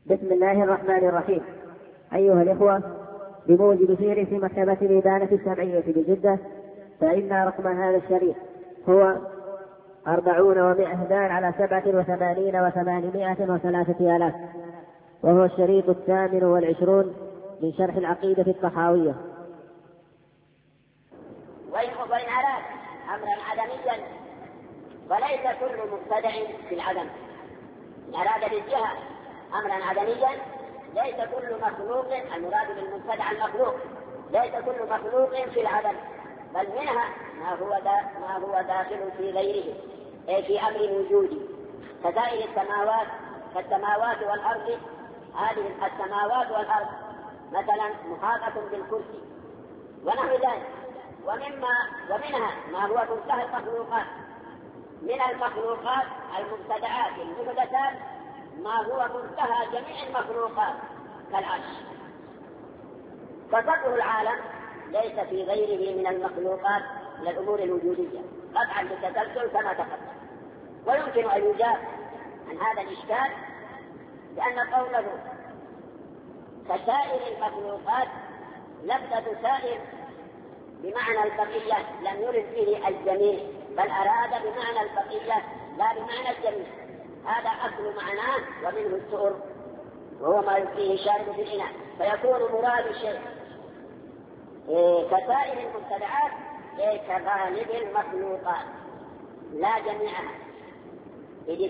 بسم الله الرحمن الرحيم. أيها الإخوة، بموجب سير في مكتبة الإبانة السمعية بجدة، فإن رقم هذا الشريط هو 40 و100 على 87 و803 آلاف، وهو الشريط 28 من شرح العقيدة الطحاوية. وإن أراد أمرا عدميا وليس كل مبتدع في العدم. إن أراد بالجهة أمرا عدميا ليس كل مخلوق، المراد بالمبتدع المخلوق، ليس كل مخلوق في العدم، بل منها ما هو داخل في غيره، أي في أمر وجودي كسائر السماوات، كالسماوات والأرض. هذه السماوات والأرض مثلا محاطة بالكرسي ونحو ذلك. ومنها ما هو منتهى المخلوقات، من المخلوقات المبتدعات المحدثات ما هو منتهى جميع المخلوقات كالعرش. فصدر العالم ليس في غيره من المخلوقات من الأمور الوجودية قطعا بالتسلسل كما تقدم. ويمكن أن يجاب عن هذا الإشكال لأن قوله كسائر المخلوقات لفظة سائر بمعنى البقية لم يرد به الجميع، بل أراد بمعنى البقية لا بمعنى الجميع. هذا أصل معناه، ومنه السؤر وهو ما يلقيه الشارب في الإناء، فيكون مراد الشيء كسائر المبتدعات كغالب المخلوقات لا جميعها، إذ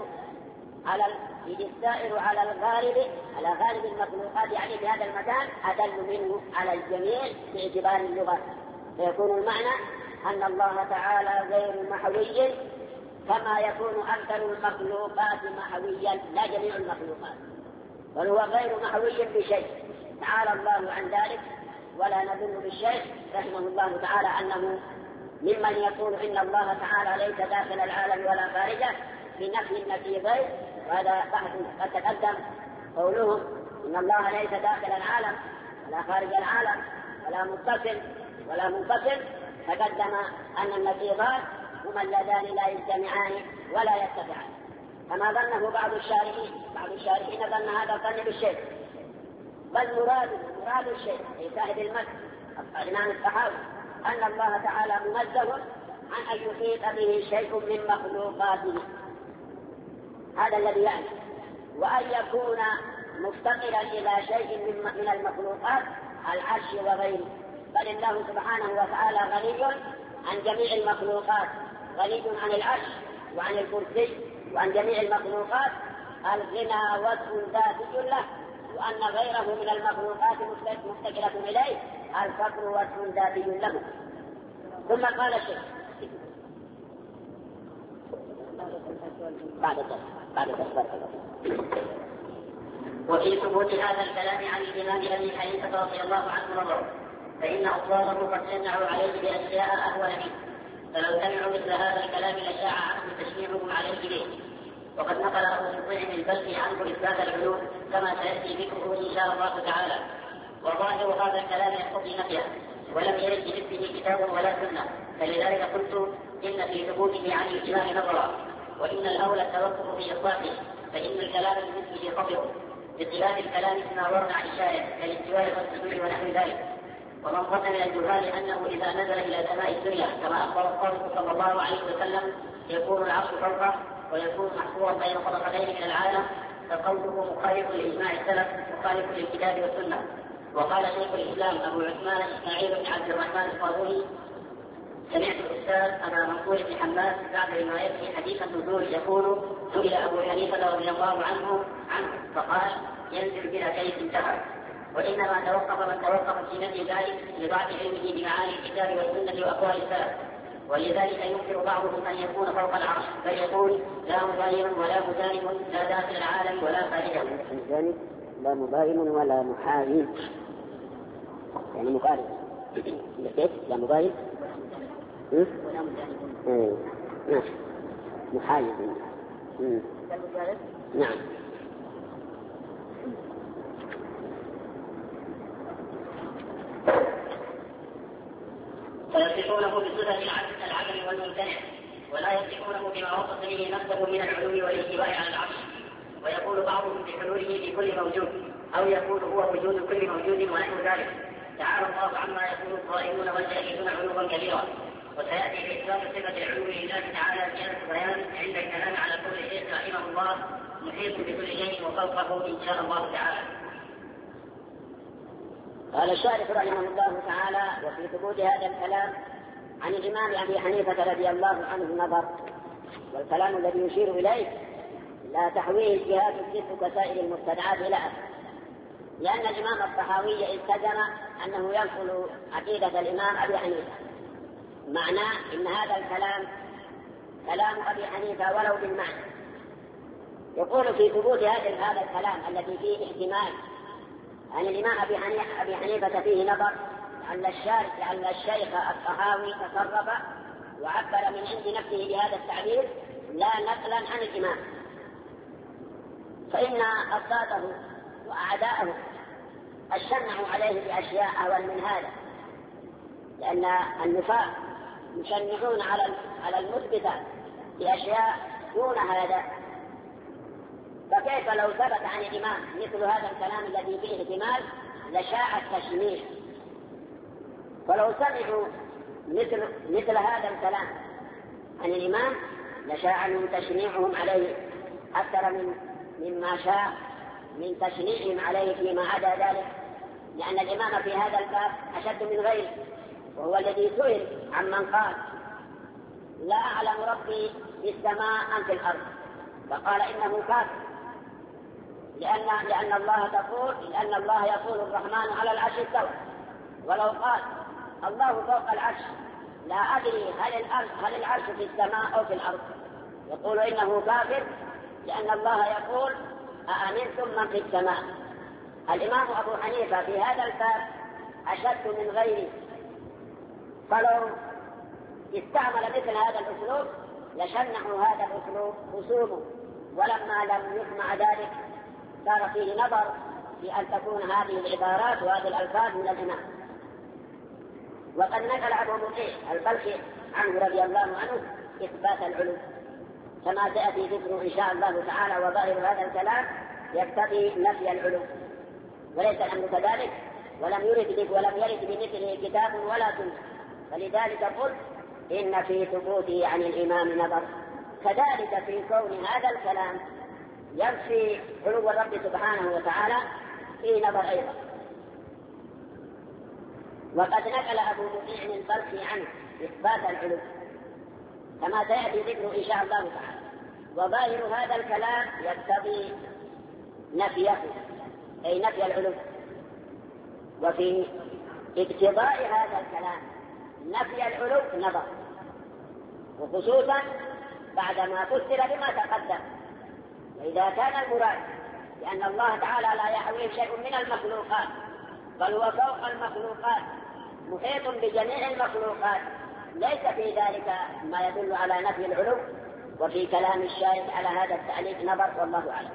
السائر على غالب المخلوقات، يعني في هذا المكان أدل منه على الجميع باعتبار اللغة. فيكون المعنى أن الله تعالى غير محوي كما يكون أكثر المخلوقات محويا لا جميع المخلوقات، بل هو غير محوي بشيء، تعالى الله عن ذلك. ولا نظن بالشيخ رحمه الله تعالى أنه ممن يقول إن الله تعالى ليس داخل العالم ولا خارجه بنفي النقيضين، وهذا بحث قد تقدم. قولهم إن الله ليس داخل العالم ولا خارج العالم ولا متصل ولا منفصل، تقدم أن النقيضات هما اللذان لا يجتمعان ولا يتبعان، كما ظنه بعض الشارحين ظن هذا الظن بالشيء. بل مراد الشيء في صاحب المسح الإمام الطحاوي أن الله تعالى منزه عن أن يحيط به شيء من مخلوقاته، هذا الذي يعني، وأن يكون مفتقرا إلى شيء من المخلوقات العرش وغيره. بل الله سبحانه وتعالى غني عن جميع المخلوقات، غني عن العرش وعن الكرسي وعن جميع المخلوقات. الغنى وصف ذاتي له، وأن غيره من المخلوقات مفتقرة إليه الفقر وصف ذاتي له. ثم قال الشيخ بعد وفي ثبوت هذا الكلام عن الإمام أبي حنيفة رضي الله عنه نظر، فإن أصواره قد سمعوا عليه بأشياء أهون منه، فلو سمعوا مثل هذا الكلام لشاع عنهم تشنيعهم عليه به. وقد نقل أبو مطيع البلخي عنه إثبات العلوم كما سيأتي ذكره إن شاء الله تعالى. وظاهر هذا الكلام يقتضي نفيه، ولم يرد بمثله كتاب ولا سنة، فلذلك قلت إن في ثبوته عن الإمام نظرا، وإن الأولى التوقف في إطلاقه، فإن الكلام بمثله خطئ، بخلاف الكلام فيما ورد عن الشارع كالاستواء والسجود ونحو ذلك. ومن ظن من الجهال أنه إذا نزل إلى سماء الدنيا كما أخبر الرسول صلى الله عليه وسلم يكون العرش فوقه ويكون محصورا بين طبقتين من العالم، فقوله مخالف لإجماع السلف مخالف للكتاب والسنة. وقال شيخ الإسلام أبو عثمان إسماعيل بن عبد الرحمن القاضي: سمعت الأستاذ أبا منصور بن حماد بعد روايته حديث النزول يقول: سئل أبو حنيفة رضي الله عنه فقال: ينزل بلا كيف انتهى. وإنما توقف من توقف في نفي ذلك لضعف علمه بمعاني الكتاب والسنة وأقوال السلف، ولذلك ينكر بعضهم أن يكون فوق العرش، بل يقول: لا مباين ولا مجانب، لا داخل العالم ولا خارجه. لا مباين ولا محايد، يعني مقارب. لا مباين ولا مجانب. نعم، محايد. نعم. فيصفونه بصفة العدم والممتنع، ولا يصفونه بما وصف به نفسه من العلو والاستواء على العرش. ويقول بعضهم بحلوله في كل موجود، أو يقول هو وجود كل موجود ونحو ذلك. تعالى الله عما يقول القائلون والجاهلون علوا كبيرا. وسيأتي في إثبات صفة العلو لله تعالى زيادة بيان عند الكلام على كل شيء رحمه الله محيط بكل شيء وفوقه إن شاء الله تعالى. قال الشارح رحمه الله تعالى: وفي ثبوت هذا الكلام عن الإمام أبي حنيفة رضي الله عنه نظر، والكلام الذي يشير إليه لا تحويه الجهاد الجد كسائر المبتدعات إلى أسف، لأن الإمام الطحاوي التزم أنه ينقل عقيدة الإمام أبي حنيفة، معناه إن هذا الكلام كلام أبي حنيفة ولو بالمعنى. يقول في ثبوت هذا الكلام الذي فيه احتمال أن الإمام أبي حنيفة فيه نظر، لعل الشيخ الطحاوي تصرف وعبر من عند نفسه بهذا التعبير لا نقلا عن الإمام، فإن أصحابه وأعداءه الشنعوا عليه بأشياء أهون من هذا، لأن النفاق يشنعون على المثبتة بأشياء دون هذا. فكيف لو ثبت عن الإمام مثل هذا الكلام الذي فيه احتمال لشاع التشنيع، ولو سمعوا مثل هذا الكلام عن الإمام لشاع من تشنيعهم عليه أكثر مما شاء من تشنيعهم عليه فيما عدا ذلك، لأن الإمام في هذا الباب أشد من غيره، وهو الذي سئل عمن قال لا أعلم ربي في السماء أم في الأرض، فقال إنه كافر، لأن الله يقول الرحمن على العرش استوى، ولو قال الله فوق العرش لا أدري هل العرش في السماء أو في الأرض، يقول إنه كافر، لأن الله يقول أأمنتم من في السماء. الإمام أبو حنيفة في هذا الباب أشد من غيره، فلو استعمل مثل هذا الأسلوب لشنعوا هذا الأسلوب خصومه، ولما لم يسمع ذلك صار فيه نظر في أن تكون هذه العبارات وهذه الألفاظ من الإمام. وقد نقل أبو مطيع البلخي عنه رضي الله عنه إثبات العلو، كما سيأتي ذكره إن شاء الله تعالى، وظاهر هذا الكلام يقتضي نفي العلو، وليس الأمر كذلك، ولم يرد بمثله كتاب ولا سنة، فلذلك قلت إن في ثبوته عن الإمام نظر. كذلك في كون هذا الكلام ينفي علو الرب سبحانه وتعالى في نظر أيضا. وقد نقل أبو مطيع البلخي عنه إثبات العلو كما سيأتي ذكره إن شاء الله تعالى، وظاهر هذا الكلام يقتضي نفيه أي نفي العلو. وفي اقتضاء هذا الكلام نفي العلو نظر، وخصوصا بعدما فسر بما تقدم. وإذا كان المراد لأن الله تعالى لا يحويه شيء من المخلوقات بل هو فوق المخلوقات محيط بجميع المخلوقات، ليس في ذلك ما يدل على نفي العلو. وفي كلام الشارح على هذا التعليق نظر، والله أعلم.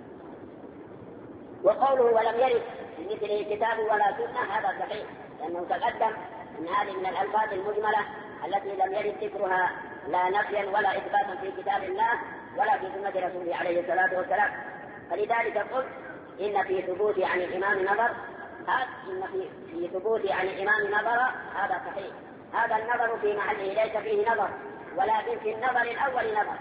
وقوله ولم يرد مثله كتاب ولا سنة هذا صحيح، لأنه تقدم أن هذه من الألفاظ المجملة التي لم يرد ذكرها لا نفيا ولا إثباتا في كتاب الله ولا في سنة رسوله عليه الصلاة والسلام. فلذلك قلت إن في ثبوت عن الإمام نظر، إن في ثبوت عن الإمام نظر هذا صحيح. هذا النظر في محله ليس فيه نظر، ولكن في النظر الأول نظر.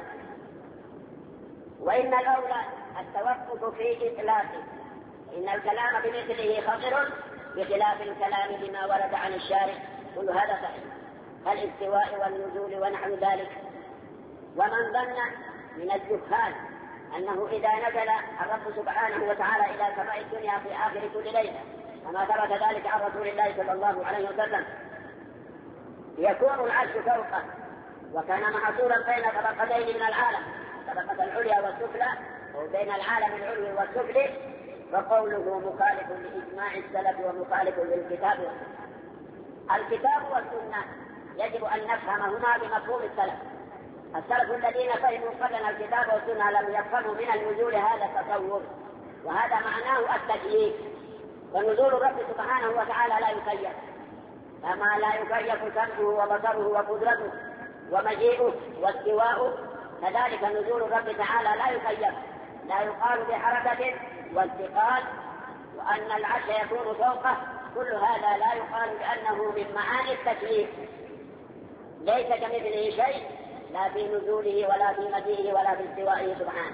وإن الأولى التوقف في إطلاقه، إن الكلام بمثله خطر بخلاف الكلام بما ورد عن الشارع، كل هذا صحيح، الاستواء والنزول ونحو ذلك. ومن ظن من الجهال أنه إذا نزل الرب سبحانه وتعالى إلى سماء الدنيا في آخر كل ليلة كما ثبت ذلك عن رسول الله صلى الله عليه وسلم يكون العرش فوقه، وكان محصورا بين طبقتين من العالم، طبقة العليا والسفلى، وبين العالم العلوي والسفلي، وقوله مخالف لإجماع السلف ومخالف للكتاب والسنة. الكتاب والسنة يجب أن نفهمهما بمفهوم السلف. السلف الذين فهموا قدنا الكتاب والسنة لم يفهموا من النزول هذا التصور، وهذا معناه التكييف. ونزول الرب سبحانه وتعالى لا يكيف، كما لا يكيف سمعه وبصره وقدرته ومجيئه واستواؤه، كذلك نزول الرب تعالى لا يكيف، لا يقال بحركة وانتقال، وأن العرش يكون فوقه، كل هذا لا يقال بأنه من معاني التكليف، ليس كمثله شيء لا في نزوله ولا في مجيئه ولا في استوائه سبحانه.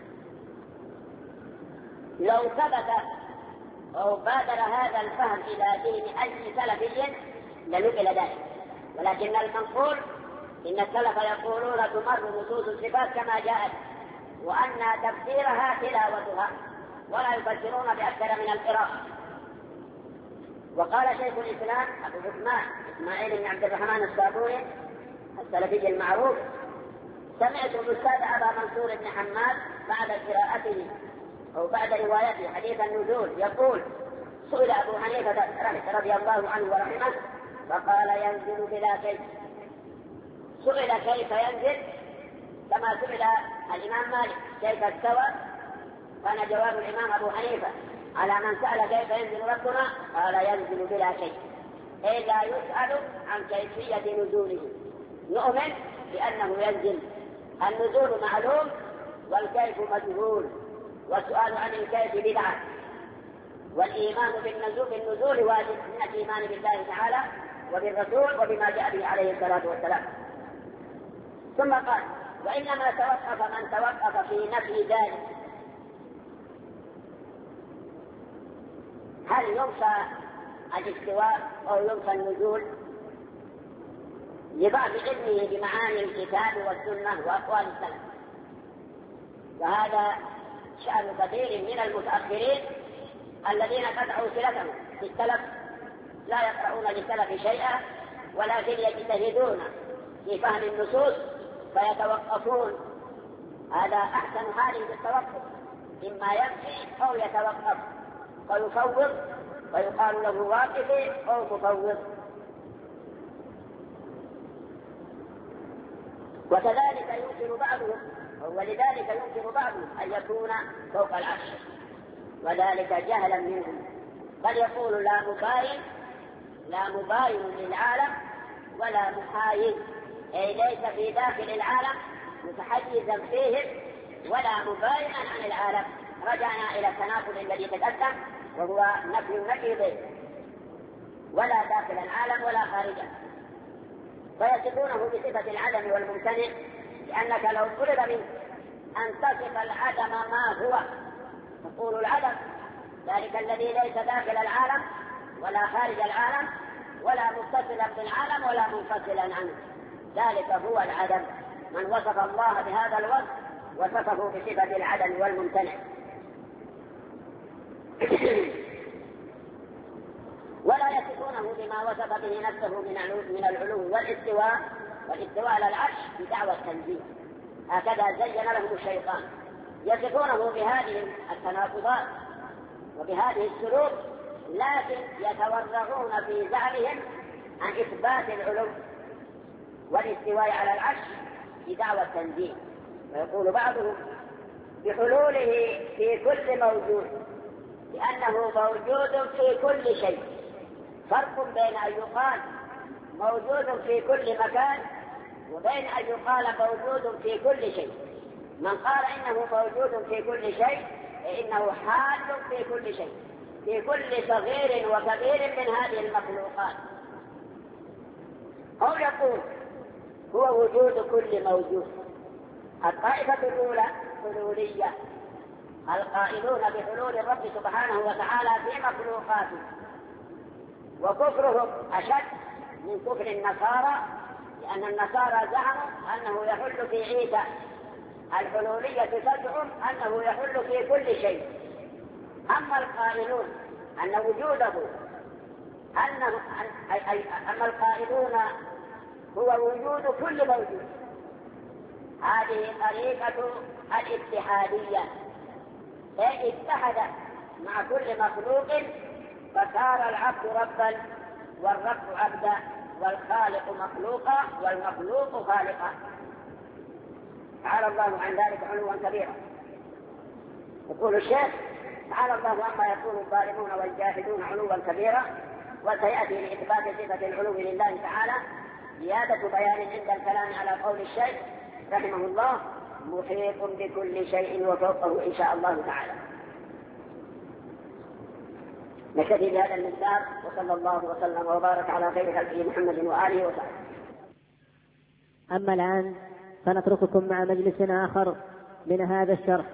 لو ثبت أو بادر هذا الفهم إلى دين أي سلفي لنقل ذلك، ولكن المنقول إن السلف يقولون تمر نصوص الصفات كما جاءت، وأن تفسيرها تلاوتها، ولا يفسرون بأكثر من القراءة. وقال شيخ الإسلام أبو عثمان إسماعيل بن عبد الرحمن الصابوني السلفي المعروف: سمعت الأستاذ أبا منصور بن حماد بعد قراءته أو بعد روايته حديث النزول يقول: سئل أبو حنيفة رضي الله عنه ورحمه فقال: ينزل بلا كيف. سئل كيف ينزل كما سئل الإمام مالك كيف استوى، كان جواب الإمام أبو حنيفة على من سأل كيف ينزل ربنا قال: ينزل بلا كيف، أي لا يسأل عن كيفية نزوله، نؤمن بأنه ينزل، النزول معلوم والكيف مجهول، والسؤال عن الكيف بدعة، والإيمان بالنزول واجب من الإيمان بالله تعالى وبالرسول وبما جاء به عليه الصلاة والسلام. ثم قال: وإنما توقف من توقف في نفي ذلك. هل ينفى الاستواء أو ينفى النزول؟ لبعض علمه بمعاني الكتاب والسنة وأقوال السلف، وهذا شأن كثير من المتأخرين الذين قطعوا صلتهم بالسلف، لا يقرؤون للسلف شيئا ولكن يجتهدون في فهم النصوص فيتوقفون. هذا أحسن حال بالتوقف، إما يمشي أو يتوقف ويفوض، ويقال له واقف أو مفوض. وكذلك يمكن بعضهم، ولذلك يمكن بعضهم أن يكون فوق العرش، وذلك جهلا منهم، بل يقول لا مباين للعالم ولا محايد، أي ليس في داخل العالم متحيزا فيهم ولا مباينا عن العالم. رجعنا إلى التناقض الذي تقدم، وهو نفي النقيضين، ولا داخل العالم ولا خارجه. فيصفونه بصفة العدم والممتنع، لأنك لو طلب منك أن تصف العدم ما هو تقول العدم، ذلك الذي ليس داخل العالم ولا خارج العالم ولا متصلا بالعالم ولا منفصلا عنه، ذلك هو العدم. من وصف الله بهذا الوصف وصفه بصفة العدم والممتنع. ولا يصفونه بما وصف به نفسه من العلو والاستواء على العرش بدعوى التنزيه، هكذا زين لهم الشيطان. يصفونه بهذه التناقضات وبهذه السلوك، لكن يتورعون في زعمهم عن إثبات العلو والاستواء على العرش بدعوى التنزيه. ويقول بعضهم بحلوله في كل موجود، لأنه موجود في كل شيء. فرق بين أن يقال موجود في كل مكان وبين أن يقال موجود في كل شيء. من قال إنه موجود في كل شيء فإنه حال في كل شيء، في كل صغير وكبير من هذه المخلوقات. أو يقول هو وجود كل موجود. الطائفة الأولى حلولية، القائلون بحلول الرب سبحانه وتعالى في مخلوقاته، وكفرهم أشد من كفر النصارى، لأن النصارى زعموا أنه يحل في عيسى، الحلولية تزعم أنه يحل في كل شيء. أما القائلون أن وجوده أما القائلون هو وجود كل موجود، هذه طريقة الاتحادية، أي اتحد مع كل مخلوق فصار العبد ربا والرب عبدا والخالق مخلوقا والمخلوق خالقا. تعالى الله عن ذلك علوا كبيرا. يقول الشيخ تعالى الله عما يقول الظالمون والجاحدون علوا كبيرا. وسيأتي لإثبات صفة العلو لله تعالى زيادة بيان عند الكلام على قول الشيخ رحمه الله محيط بكل شيء وفوقه إن شاء الله تعالى. نكتفي بهذا المقدار، وصلى الله وسلم وبارك على خير خلقه محمد وآله وصحبه. أما الآن فنترككم مع مجلس آخر من هذا الشرح.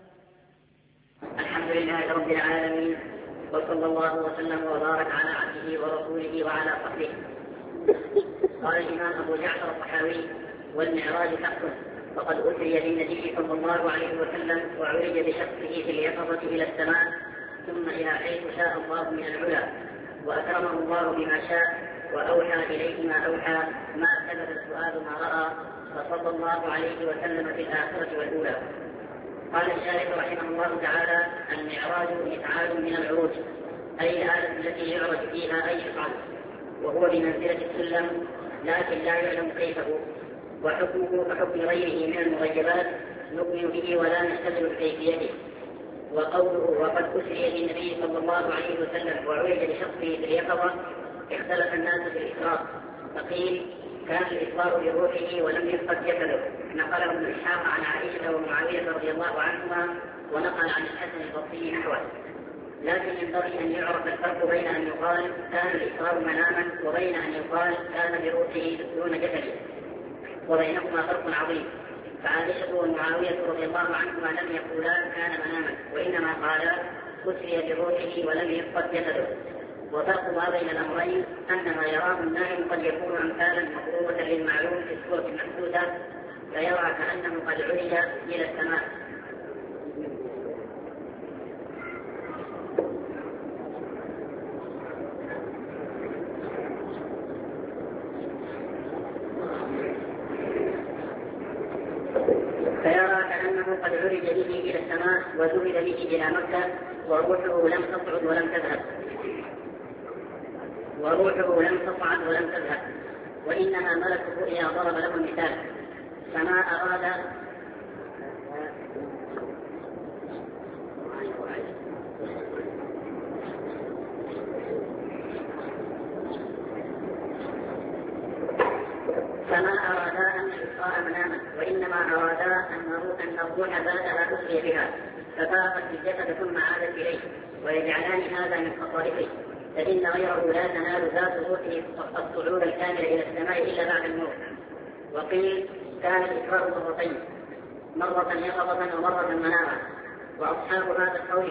الحمد لله رب العالمين، وصلى الله وسلم وبارك على عبده ورسوله وعلى صحبه. قال الإمام أبو جعفر الطحاوي: والمعراج حق، فقد أسري بالنبي صلى الله عليه وسلم وعرج بشخصه في اليقظة إلى السماء ثم إلى حيث شاء الله من العلا، وأكرمه الله بما شاء وأوحى إليه ما أوحى، ما كذب الفؤاد ما رأى، فصلى الله عليه وسلم في الآخرة والأولى. قال الشارح رحمه الله تعالى: المعراج إفعال من العروج، أي الآلة التي يعرج فيها أي يفعل، وهو بمنزلة السلم لكن لا يعلم كيفه، وحكمه كحكم غيره من المغيبات نؤمن به ولا نشتغل بكيفيته. وقوله وقد أسري بالنبي صلى الله عليه وسلم وعرج بشخصه في اليقظة، اختلف الناس في الإسراء، فقيل كان الإسراء بروحه ولم يفقد جسده، نقله ابن إسحاق عن عائشة ومعاوية رضي الله عنهما، ونقل عن الحسن البصري نحوه. لكن ينبغي أن يعرف الفرق بين أن يقال كان الإسراء مناما وبين أن يقال كان بروحه دون جسده، وبينهما فرق عظيم. فعائشة ومعاوية رضي الله عنهما لم يقولا كان مناما، وإنما قالا أسري بروحه ولم يفقد جسده. وفرق ما بين الأمرين أن ما يراه النائم قد يكون أمثالا مقروبة للمعلوم في الصورة المحدودة، فيرى كأنه قد عرج إلى السماء. قد عرج به إلى السماء وذهب به إلى مكة، وروحه لم تصعد ولم تذهب، وإنما ملك الرؤيا ضرب له المثال، فما أرادا أن الإسراء مناما، وإنما أرادا أن الروح بعدها أسري بها ففاقت الجسد ثم عادت إليه، ويجعلان هذا من خصائصه، فإن غيره لا تنال ذات روحه الصعود الكامل إلى السماء إلا بعد الموت. وقيل كان الإسراء مرتين، مرة يقظة ومرة مناما، وأصحاب هذا القول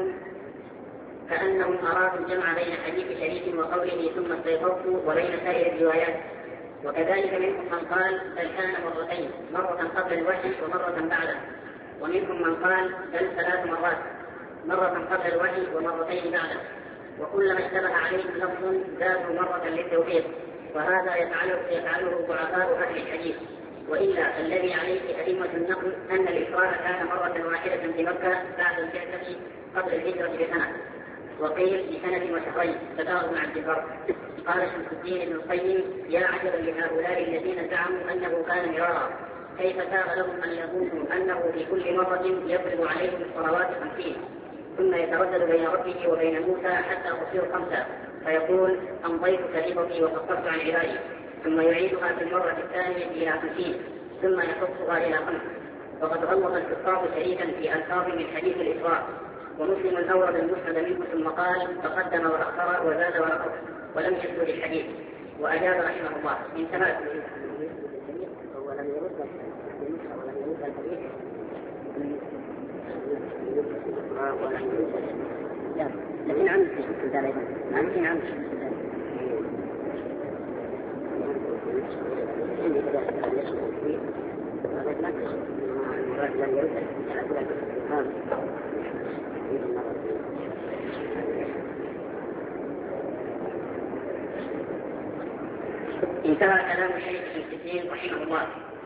كأنهم أرادوا الجمع بين حديث شريك وقوله ثم استيقظت وبين سائر الروايات. وكذلك منهم من قال بل كان مرتين، مرة قبل الوحي ومرة بعده، ومنهم من قال بل 3 مرات، مرة قبل الوحي ومرتين بعده، وكلما اشتبه عليهم لفظ زادوا مرة للتوفيق، وهذا يفعله ضعفاء أهل الحديث. وإلا الذي عليه أئمة النقل أن الإسراء كان مرة واحدة في مكة بعد البعثة قبل الهجرة بسنة، وقيل بسنة وشهرين، تدار مع الجبر. قال شمس الدين ابن القيم: يا عجبا لهؤلاء الذين زعموا أنه كان مرارا، كيف ساغ لهم أن يظنوا أنه في كل مرة يفرض عليهم الصلوات 50 ثم يتردد بين ربه وبين موسى حتى تصير 5 فيقول أمضيت كلمتي وقصرت عن عبادي، ثم يعيدها في المرة الثانية إلى 50 ثم يقصها إلى 5. وقد غلط الكفار شريكا في ألفاظ من حديث الإسراء، ومسلم أورد المسند منه ثم قال تقدم وأخر وزاد ونقص ولم يذكر الحديث، وأجاب رحمه الله انتهى. ولم يرد الحديث لكن عن السلسلة أيضا عن انتهى كلام الشيخ ابن كثير رحمه الله.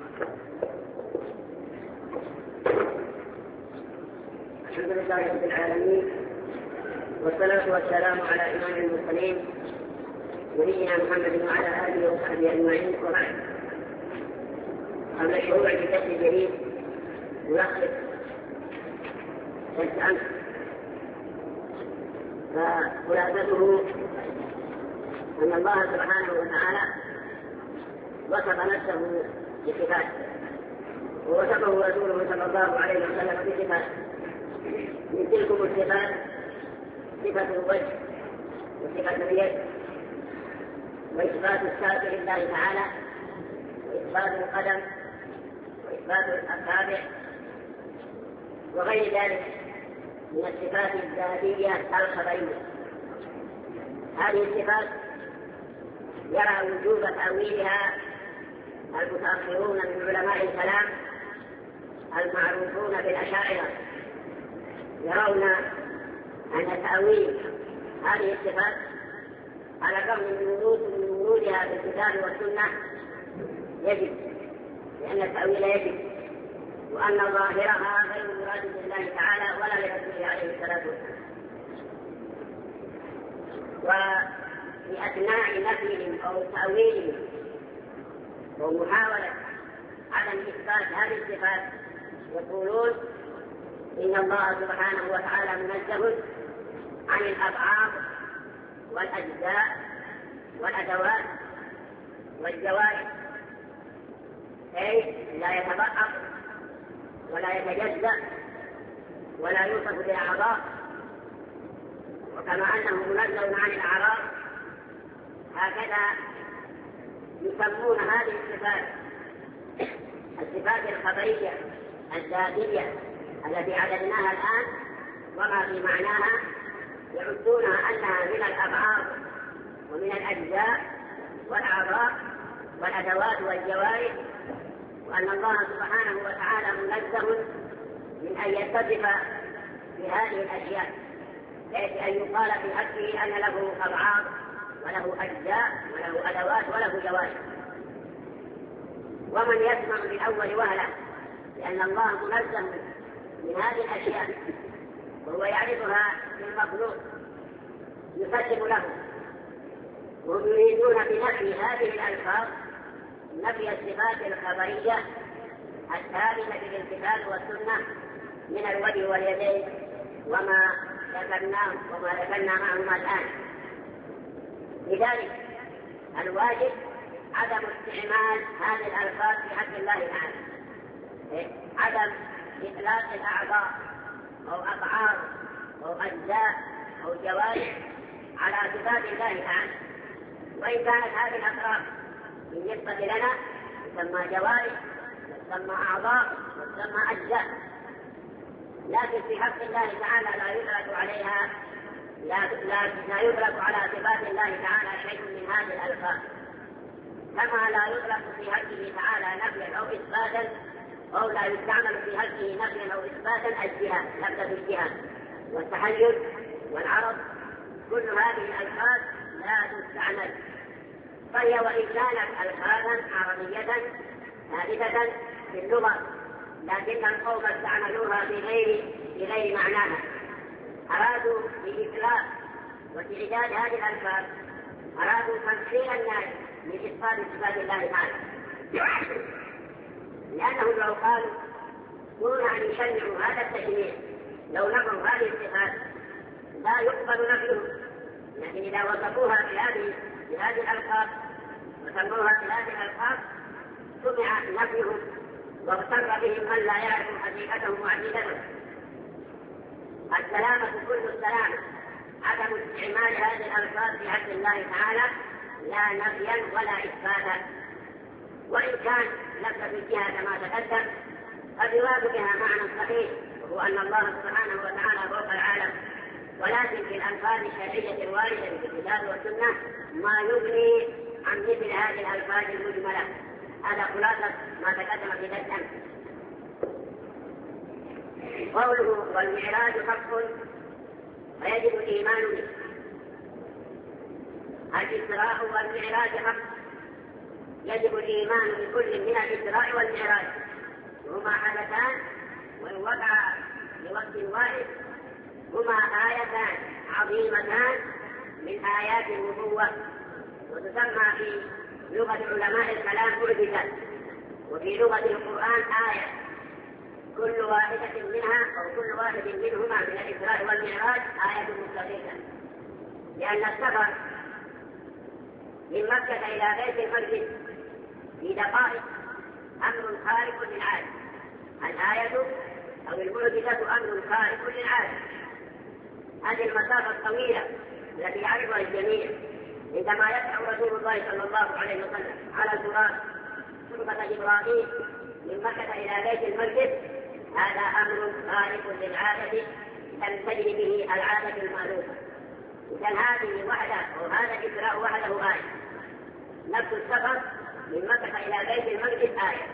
الحمد لله رب العالمين، والصلاة والسلام على إمام المرسلين نبينا محمد وعلى آله وصحبه أجمعين، وبعد. قبل الشروع في كتاب جديد يلخص الأمر، فخلاصته أن الله سبحانه وتعالى وصف نفسه بصفات ووصفه رسوله صلى الله عليه وسلم بصفات. من تلكم الصفات صفة الوجه وصفة اليد وإثبات الساق لله تعالى وإثبات القدم وإثبات الأصابع وغير ذلك من الصفات الذاتية الخبرية. هذه الصفات يرى وجوب تأويلها المتأخرون من علماء الكلام المعروفون بالأشاعرة، يرون أن تأويل هذه الصفات على الرغم من ورودها في الكتاب والسنة يجب، لأن التأويل يجب، وأن ظاهرها غير مراد لله تعالى ولا لرسوله عليه الصلاة والسلام. وفي أثناء نفيهم أو تأويلهم ومحاولة عدم إثبات هذه الصفات يقولون إن الله سبحانه وتعالى منزه عن الأضعاف والأجزاء والأدوات والجوارح، أي لا يتبعض ولا يتجزأ ولا يوصف بالأعضاء، وكما أنه منزه عن الأعراض هكذا يسمون هذه الصفات الخبرية الذاتية التي عددناها الآن وما في معناها، يعدونها أنها من الأبعاد ومن الأجزاء والأعضاء والأدوات والجوارح، وأن الله سبحانه وتعالى منزه من أن يتصف بهذه الأشياء، ليس أن يقال في حقه أن له أبعاد وله أجزاء وله أدوات وله جوارح. ومن يسمع بالأول وهلة لأن الله منزه من هذه الأشياء وهو يعرفها بالمخلوق يسلم له، وهم يريدون بنفي هذه الألفاظ نفي الصفات الخبرية الثابتة بالكتاب والسنة من الوجه واليدين وما ذكرنا معهما الآن. لذلك الواجب عدم استعمال هذه الألفاظ في حق الله تعالى، عدم إطلاق الأعضاء أو أبعاد أو أجزاء أو جوارح على صفات الله تعالى، وإن كانت هذه الأطراف بالنسبة لنا تسمى جوارح وتسمى أعضاء وتسمى أجزاء، لكن في حق الله تعالى لا يدرك عليها لا يدرك على صفات الله تعالى شيء من هذه الألفاظ، كما لا يدرك في حقه تعالى نفيا أو إثباتا، أو لا يستعمل في حقه نفيا أو إثباتا الجهاد، لفظة الجهاد والتحيز والعرض، كل هذه الألفاظ لا تستعمل، فهي وإن كانت ألفاظا عربية ثابتة في اللغة، لكن القوم استعملوها بغير معناها، أرادوا بإطلاق وتعداد هذه الألفاظ أرادوا تنفير الناس من إثبات صفات الله تعالى، لأنهم لو قالوا دون أن يشرعوا هذا التشريع لو نفوا هذه الصفات لا يقبل نفيهم، لكن إذا وصفوها بهذه الألفاظ وسموها بهذه الألفاظ سمع نفيهم واغتر بهم من لا يعرف حقيقتهم وعقيدتهم. السلامة كل السلامة عدم استعمال هذه الألفاظ في حق الله تعالى لا نفيا ولا إثباتا، وإن كان لفظ الجهة كما تقدم قد يراد بها معنى صحيح وهو أن الله سبحانه وتعالى فوق العالم، ولكن في الألفاظ الشرعية الواردة في الكتاب والسنة ما يغني عن مثل هذه الألفاظ المجملة. هذا خلاصة ما تقدم في ذلك الأمر. قوله والمعراج حق ويجب الإيمان به. الإسراء والمعراج حق، يجب الإيمان بكل من الإسراء والمعراج، وهما حدثان وإن وقعا لوقت واحد هما آيتان عظيمتان من آيات النبوة، وتسمى في لغة علماء الكلام معجزة، وفي لغة القرآن آية، كل واحدة منها أو كل واحد منهما من الإسراء والمعراج آية مستقلة، لأن السفر من مكة إلى بيت المقدس في دقائق أمر خارق للعادة، الآية أو المعجزة أمر خارق للعادة. هذه المسافة الطويلة التي يعرفها الجميع عندما يدعو رسول الله صلى الله عليه وسلم على البراق تربة إبراهيم من مكة إلى بيت المقدس، هذا أمر خارق للعادة لم تجري به العادة المألوفة. إذن هذه وحده وهذا الإسراء وحده آية. نفس السفر من مكة إلى بيت المقدس آية.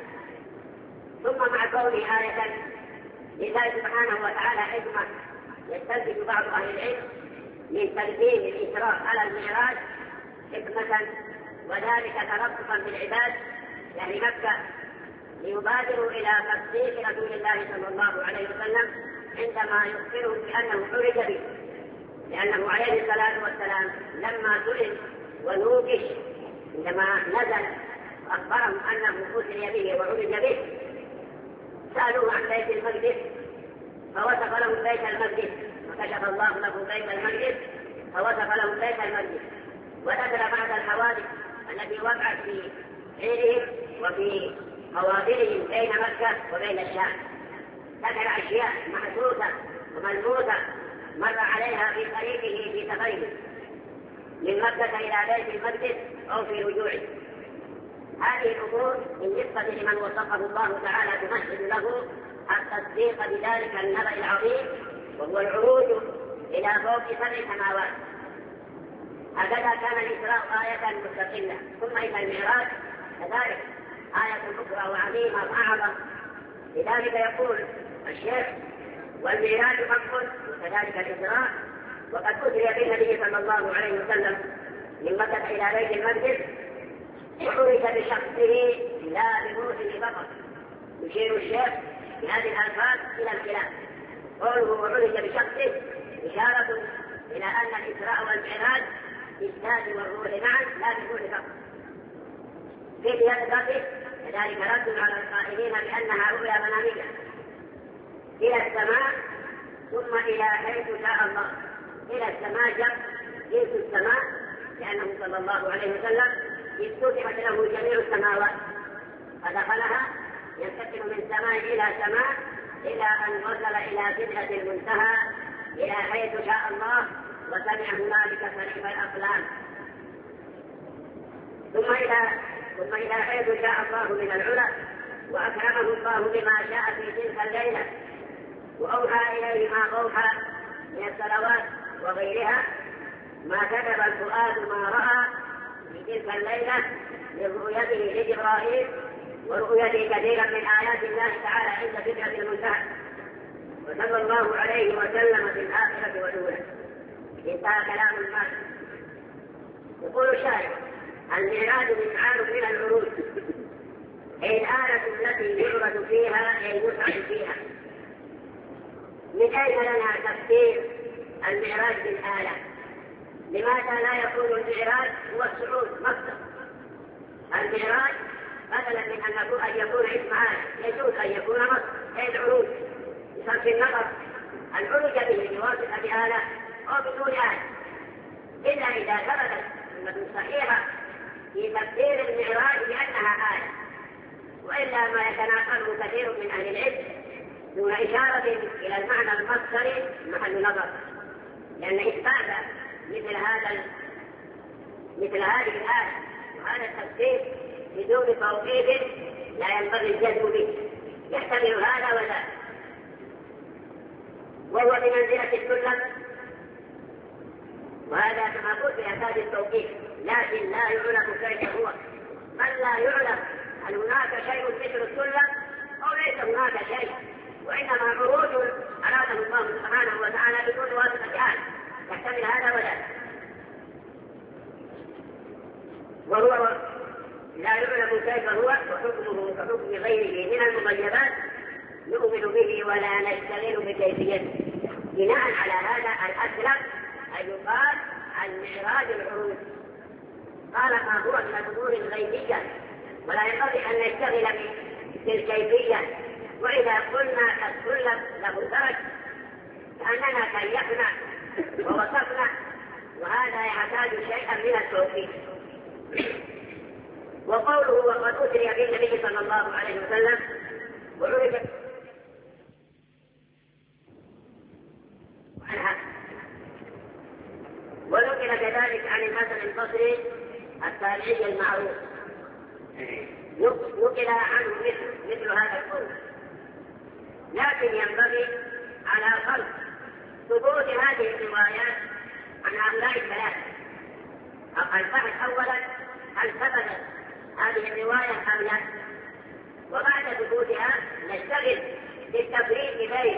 ثم مع كونه آية لله سبحانه وتعالى حكمة يستنتج بعض أهل العلم من تقديم الإسراء على المعراج حكمة، وذلك تلطفا بالعباد يعني مكة ليبادروا إلى تصديق رسول الله صلى الله عليه وسلم عندما يخبرهم بأنه عرج به، لأنه عليه الصلاة والسلام لما سئل ونوقش عندما نزل أخبرهم أنه أسري به وعرج به سألوه عن بيت المقدس فوصف لهم بيت المقدس، وكشف الله له بيت المقدس فوصف لهم بيت المقدس، وذكر بعض الحوادث التي وقعت في حينهم وفي مواضعهم بين مكة وبين الشام. ذكر أشياء محسوسة وملموسة مر عليها في طريقه في سفره من مكة إلى بيت المقدس أو في رجوعه. هذه الأمور بالنسبة لمن وصفه الله تعالى تمهد له التصديق بذلك النبأ العظيم، وهو العروج إلى فوق 7 سماوات. هكذا كان الإسراء آية مستقلة. ثم إلى المعراج كذلك آية أخرى وعظيمة وأعظم. لذلك يقول الشيخ: والمعراج حق وكذلك الإسراء، وقد أسري بالنبي صلى الله عليه وسلم من مكة إلى بيت المقدس وعرج بشخصه لا بروحه فقط. يشير الشيخ بهذه الألفاظ إلى الخلاف. قوله وعرج بشخصه إشارة إلى أن الإسراء والمعراج بالذات والروح معا لا بالروح فقط. في ذاته كذلك رد على القائلين بأنها رؤيا منامية إلى السماء ثم إلى حيث شاء الله. إلى السماء جاء جنس السماء لأنه صلى الله عليه وسلم استفتحت له جميع السماوات فدخلها ينتقل من سماء إلى سماء إلى أن وصل إلى سدرة المنتهى إلى حيث شاء الله وسمع هنالك صريف الأقلام. ثم إلى حيث شاء الله من العلا وأكرمه الله بما شاء في تلك الليلة وأوحى إليه ما أوحى من الصلوات وغيرها. ما كتب الفؤاد ما رأى في تلك الليلة من رؤيته لجبرائيل ورؤيته كثيرا من آيات الله تعالى عند سدرة المنتهى، وصلى الله عليه وسلم في الآخرة والأولى. انتهى كلام المال. يقول الشاعر: المعراج مفعال من العروج، أي الآلة التي يعرج فيها أي يسعد فيها. من أين لنا تفسير المعراج بالآلة؟ لماذا لا يكون المعراج هو الصعود مقصد؟ المعراج بدلا من أن يكون اسم آلة يجوز أن يكون مقصد، أي العروج بصرف النظر العروج به بواسطة آلة أو بدون آلة، إلا إذا ثبتت سنة صحيحة في تفسير المعراج بأنها آية، وإلا ما يتناقله كثير من أهل العلم دون إشارة إلى المعنى المصدري محل نظر، لأن إثبات مثل هذه الآية وهذا التفسير بدون توقيت لا ينبغي الجزم به، يحتمل هذا وذاك، وهو بمنزلة السلم، وهذا كما قلت يحتاج التوقيت، لكن لا يعلم كيف هو، بل لا يعلم هل هناك شيء مثل السلم أو ليس هناك شيء، وإنما عروج أراده الله سبحانه وتعالى بدون واسطة آلة، يحتمل هذا وذاك. وهو لا يعلم كيف هو، وحكمه كحكم غيره من المغيبات نؤمن به ولا نشتغل بكيفيته. بناء على هذا الأسلم أن يقال المعراج العروج. قال ما هو من الأمور الغيبية ولا ينبغي أن نشتغل بالكيفية، وإذا قلنا السلم له درج كأننا كيفنا ووصفنا، وهذا يحتاج شيئا من التوفيق. وقوله وقد أسري بالنبي صلى الله عليه وسلم وعرج البصري التابعي المعروف نقل عنه مثل هذا القول، لكن ينبغي على خلق ثبوت هذه الروايات عن هؤلاء الثلاثة. البحث أولا هل ثبتت هذه الرواية أم لا، وبعد ثبوتها نشتغل بالتفريق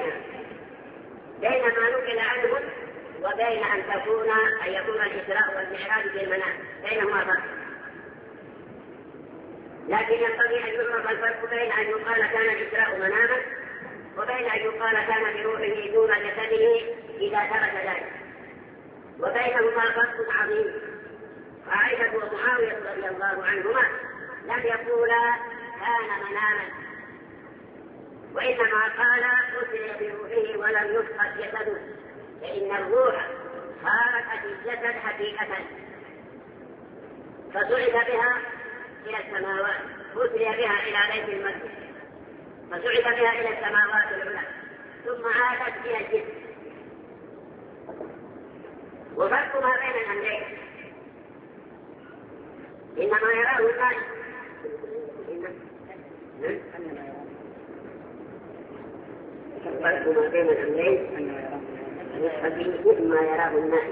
بين ما نقل عنه وبين أن يكون الإسراء والمعراج بالمنام، بينهما فرق. لكن ينبغي أن يعرف الفرق بين أن يقال كان الإسراء مناما وبين أن يقال كان بروحه دون جسده إذا ثبت ذلك، وبينهما فرق عظيم. عائشة ومعاوية رضي الله عنهما لم يقولا كان مناما، وإنما قال أسري بروحه ولم يفقد جسده، فإن الروح خارقت الجسد حقيقة فصعد بها إلى السماوات، أسري بها إلى بيت المقدس فصعد بها إلى السماوات العلى ثم عادت إلى الجسم. وفرق ما بين الأمرين إنما يراه الناس فرق ما بين الأمرين ما يراه الناس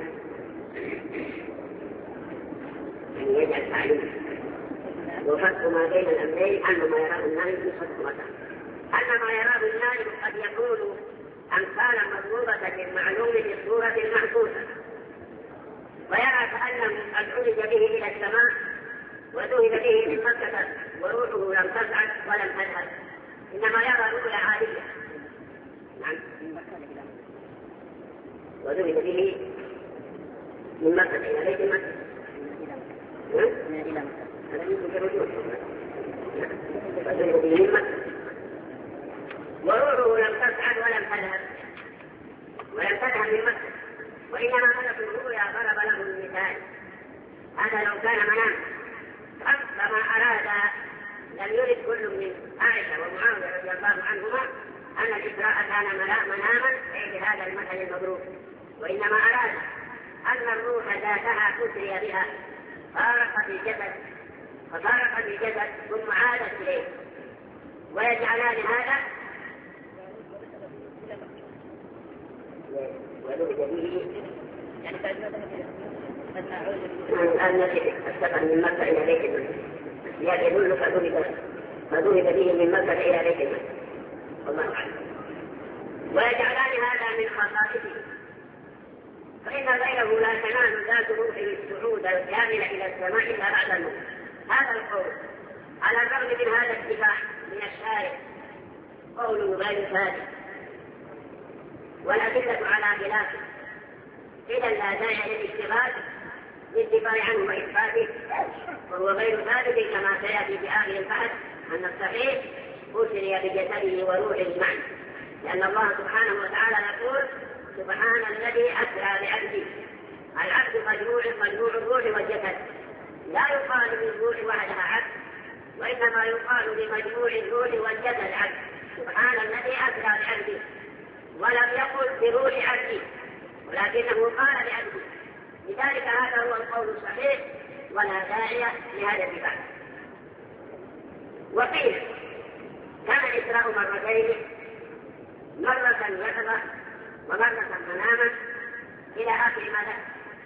أن يجعل تعليم، وفرق ما بين الأمرين أن ما يراه الناس يصدق مكان. أن ما يراه الناس قد يكون أمثالا مضروبة للمعلوم بالصورة المحسوسة، ويرى كأنه قد عرج به إلى السماء وذهب به من مكة وروحه لم تصعد ولم تذهب، إنما يرى رؤيا عادية. نعم. وذهب به من مكة إلى بيت مكة هذا يمكن الرجوع، وذهب به من مكة وروحه لم تصعد ولم تذهب من مكة، وإنما ملك الرؤيا ضرب له المثال. هذا لو كان منام كما أراد لم يرد كل من عائشة ومعاوية رضي الله عنهما أن الإسراء كان مناما أي بهذا المثل المضروب، وإنما أراد أن الروح ذاتها أسري بها ففارقت الجسد ثم عادت إليه، ويجعلان هذا وذهب به السفر من مكة إلى بيت المقدس يدل فذهب به من مكة إلى بيت المقدس والله أعلم. ويجعلان هذا من خصائصه، فإن غيره لا تنال ذات روحه الصعود الكامل إلى السماء إلا بعد الموت. هذا القول على الرغم من هذا الاتباع من الشارع قول غير ثابت والأدلة على خلافه، إذا لا داعي للاشتغال بالدفاع عنه وإثباته، وهو غير ثابت كما سيأتي في آخر البحث أن الصحيح أسري بجسده وروحه معا، لأن الله سبحانه وتعالى يقول سبحان الذي أسرى بعبده. العبد مجموع الروح والجسد، لا يقال للروح وحدها عبد، وإنما يقال لمجموع الروح والجسد عبد. سبحان الذي أسرى بعبده، ولم يقل بروح عبده ولكنه قال بعبده. لذلك هذا هو القول الصحيح ولا داعي لهذا الدفاع. وقيل كان الإسراء مرتين، مرة يقظة ومرة مناما إلى آخر ما ذكر.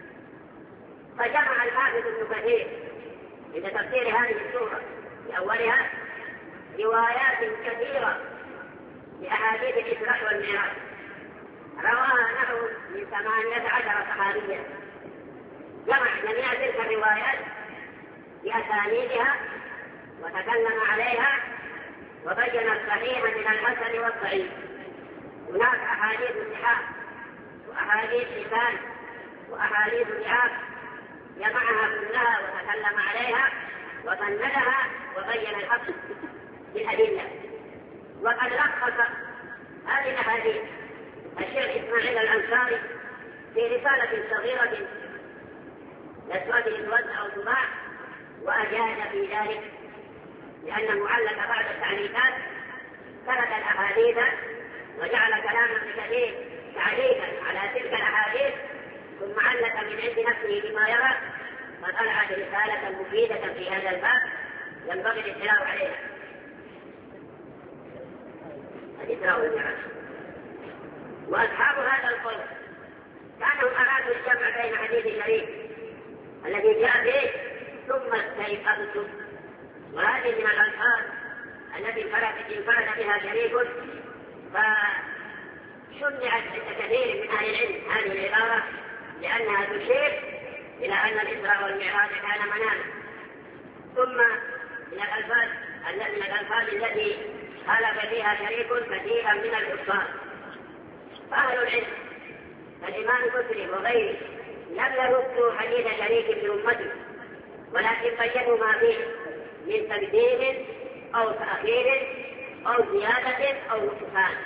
فجمع الحافظ ابن كثير عند تفسير هذه السورة في أولها روايات كثيرة لأحاديث الإسراء والمعراج، رواها نحو من 18 صحابيا، جمع جميع تلك الروايات بأسانيدها وتكلم عليها وبين الصحيح من الحسن والضعيف. هناك أحاديث صحاح وأحاديث لسان وأحاديث ضعاف، جمعها كلها وتكلم عليها وسندها وبين الحق بالأدلة. وقد لخص هذه الأحاديث الشيخ إسماعيل الأنصاري في رسالة صغيرة لسؤال الوزن أو طباع، وأجاد في ذلك لأنه علق بعد التعليقات ترك الأحاديث وجعل كلام ابن كثير تعليقا على تلك الأحاديث، ثم علق من عند نفسه بما يرى فطلعت رسالة مفيدة في هذا الباب ينبغي الاطلاع عليها. الإسراء والمعراج. وأصحاب هذا القول كانوا أرادوا الجمع بين حديث الشريف الذي جاء به ثم استيقظتم، وهذه من الألفاظ التي انفرد بها شريف، فشنعت عند كثير من أهل العلم هذه العبارة لأنها تشير إلى أن الإسراء والمعراج كان مناما. ثم من الألفاظ التي خالف فيها شريك كثيرا من الكفار. فأهل العلم الإمام مسلم وغيره لم يردوا حديث شريك في أمته، ولكن بينوا ما فيه من تقديم أو تأخير أو زيادة أو نقصان.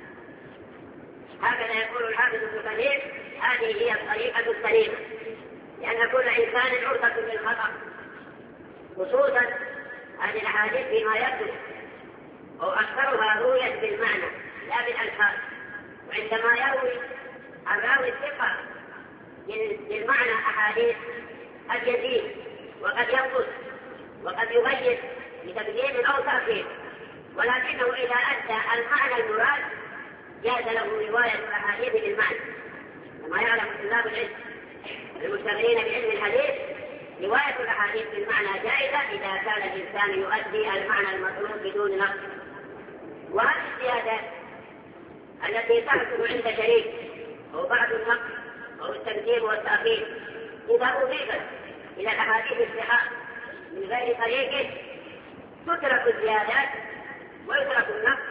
هكذا يقول الحافظ ابن كثير: هذه هي الطريقة السليمة، لأن كل إنسان عرضة للخطأ، خصوصا هذه الأحاديث فيما يبدو أو أكثرها رويت بالمعنى لا بالألفاظ. وعندما يروي الراوي الثقة بالمعنى أحاديث قد يزيد وقد ينقص وقد يغير بتقديم أو تأخير، ولكنه إذا أدى المعنى المراد جاز له رواية الأحاديث بالمعنى. كما يعلم طلاب العلم المشتغلين بعلم الحديث رواية الأحاديث بالمعنى جائزة إذا كان الإنسان يؤدي المعنى المطلوب بدون نقص. وهذه الزيادات التي تحصل عند شريك أو بعض النقص أو التقديم والتأخير إذا أضيفت إلى الأحاديث الصحاح من غير طريقه تترك الزيادات ويترك النقص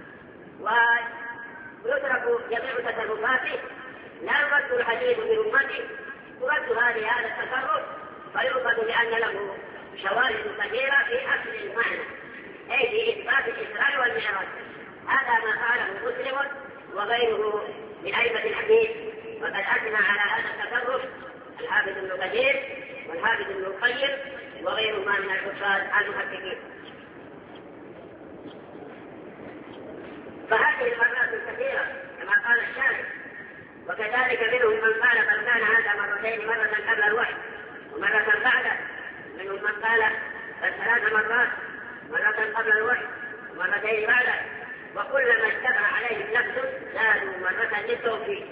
ويترك جميع تصرفاته، لا يرد الحديث برمته، ترد هذا التصرف فيؤخذ لأن له شواهد كثيرة في أصل المعنى، أي في إثبات الإسراء والمعراج. هذا ما فعله مسلم وغيره من أئمة الحديث، وقد أثنى على هذا التصرف الحافظ ابن كثير والحافظ ابن القيم وغيرهما من الحفاظ المحققين. فهذه المرات الكثيرة كما قال الشارع، وكذلك منهم من قال بل كان هذا مرتين، مرة قبل الوحي ومرة بعده، منهم من قال بل 3 مرات، مرة قبل الوحي ومرتين بعده، وكلما اشتبه عليهم نفسه زادوا مرة للتوفيق،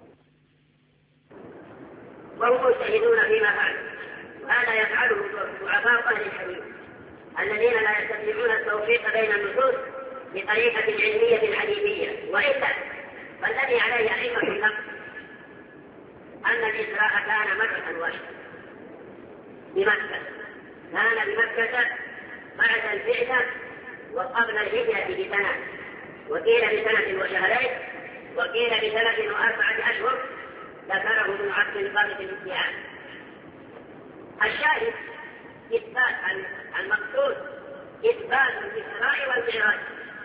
وهم مجتهدون فيما فعلوا. وهذا يفعله ضعفاء أهل الحديث الذين لا يستطيعون التوفيق بين النصوص بطريقة علمية حديثية. وإلا فالذي عليه أئمة النقد أن الإسراء كان مرة واحدة بمكة، كان بمكة بعد البعثة وقبل الهجرة بسنة، وقيل بسنة وشهرين، وقيل بسنة و4 أشهر، ذكره ابن عبد البر في الاستيعاب. الشاهد إثبات المقصود إثبات الإسراء والمعراج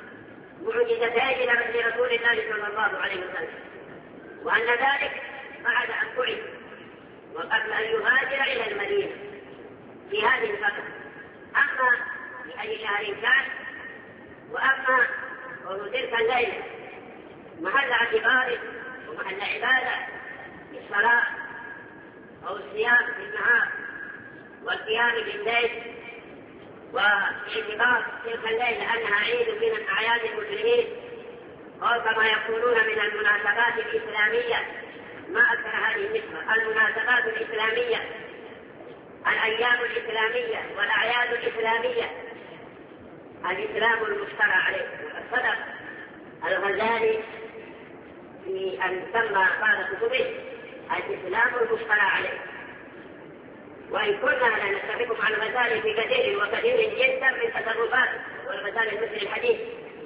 معجزتين لرسول الله صلى الله عليه وسلم، وأن ذلك بعد أن بعث وقبل أن يهاجر إلى المدينة في هذه الفترة. أما في أي شهر كان، وأما كون تلك الليلة محل اعتبار ومحل عبادة بالصلاة أو الصيام في النهار والقيام بالليل، واعتبار تلك الليلة أنها عيد من أعياد المسلمين، أو كما يقولون من المناسبات الإسلامية. ما أكثر هذه النسبة، المناسبات الإسلامية، الأيام الإسلامية والأعياد الإسلامية، الإسلام المشترع عليه. صدق الغزالي في أن سمى بعض كتبه الإسلام المشترع عليه. وإن كنا لا نتفق مع الغزالي في كثير وكثير جدا من تصرفاته، والغزالي مثل الحديث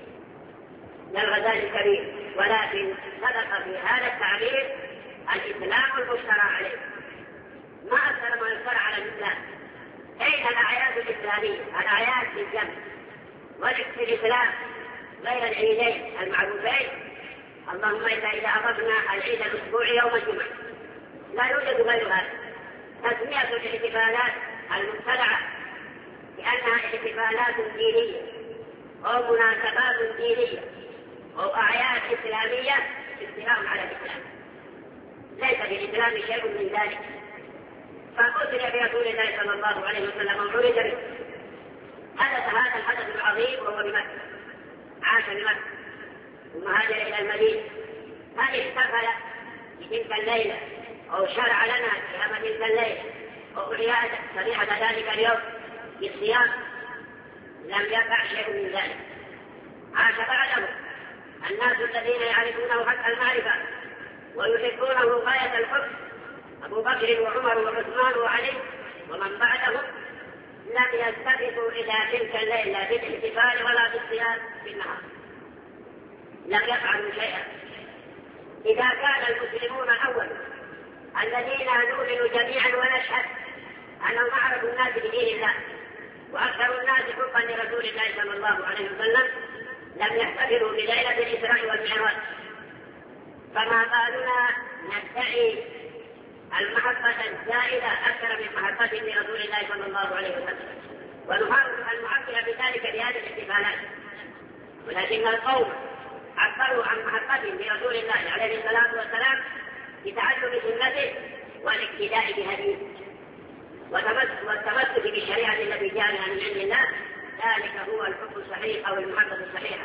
للغزالي الكبير، ولكن صدق في هذا التعبير الإسلام المشترع عليه. ما أكثر ما يشترع على الإسلام. أين الأعياد الإسلامية؟ الأعياد في الجنة، في الإسلام غير العيدين المعروفين، اللهم إذا أضفنا العيد الأسبوعي يوم الجمعة، لا يوجد غير هذا. تسمية الاحتفالات المبتدعة لأنها احتفالات دينية أو مناسبات دينية أو أعياد إسلامية ابتلاء على الإسلام. ليس في الإسلام شيء من ذلك. فأسري برسول الله صلى الله عليه وسلم وعرج به. حدث هذا الحدث العظيم وهو بمكة، عاش بمكة ثم هاجر إلى المدينة. هل احتفل بتلك الليلة أو شرع لنا قيام تلك الليلة أو صبيحة ذلك اليوم بالصيام؟ لم يقع شيء من ذلك. عاش بعده الناس الذين يعرفونه حق المعرفة ويحبونه غاية الحب، أبو بكر وعمر وعثمان وعلي ومن بعدهم، لم يلتفتوا إلى تلك الليلة لا بالاحتفال ولا بالصيام بالنهار، لم يفعلوا شيئا. إذا كان المسلمون أول الذين نؤمن جميعا ونشهد أنهم أعرف الناس بدين الله وأكثر الناس حبا لرسول الله صلى الله عليه وسلم لم يحتفلوا بليلة الإسراء والمعراج، فما بالنا ندعي المحبة الزائدة أكثر من محبة لرسول الله صلى الله عليه وسلم ونحاول أن نعبر بذلك بهذه الاحتفالات. ولكن القوم عبروا عن محبتهم لرسول الله عليه الصلاة والسلام بتعلم سنته والاقتداء بهديه والتمسك بالشريعة التي جاءنا من عند الله. ذلك هو الحب الصحيح أو المحبة الصحيحة.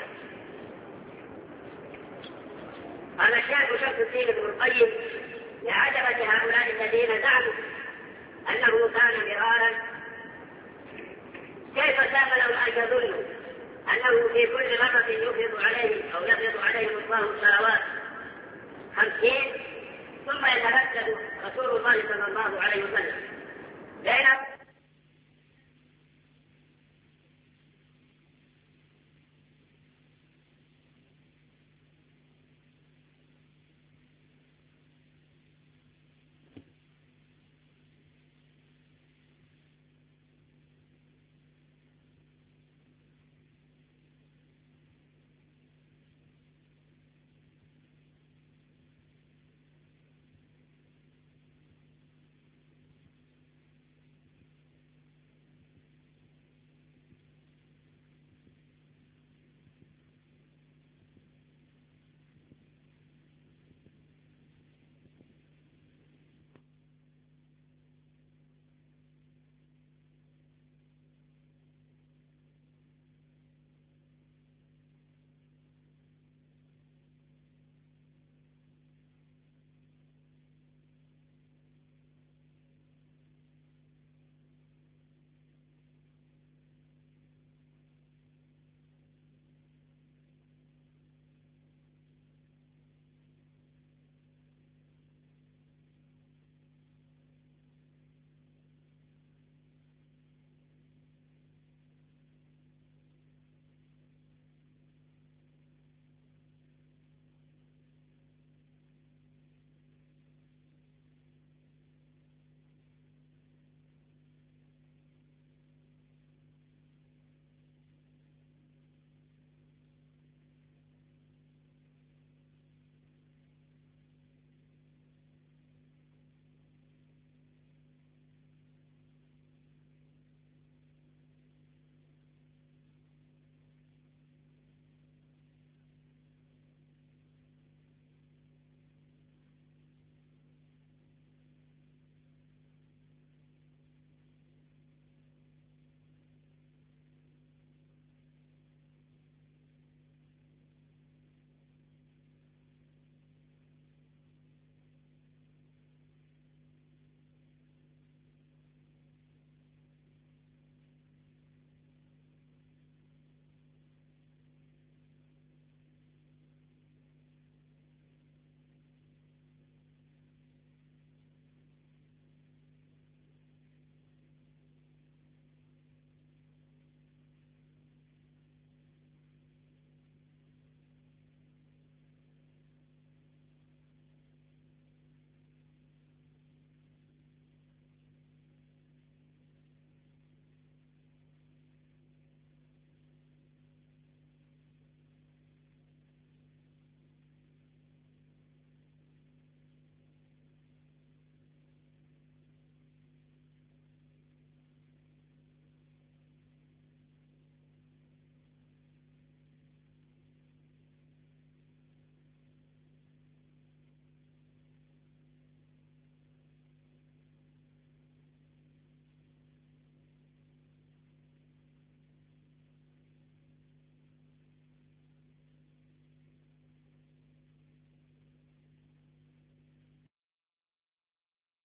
قال الشيخ شمس الدين ابن القيم: لعجبة هؤلاء الذين زعموا أنه كان مرارا، كيف ساملوا أن يظنوا أنه في كل مرة يفرض عليهم أو يفرض عليهم الله الصلوات 50 ثم يتردد رسول الله صلى الله عليه وسلم بين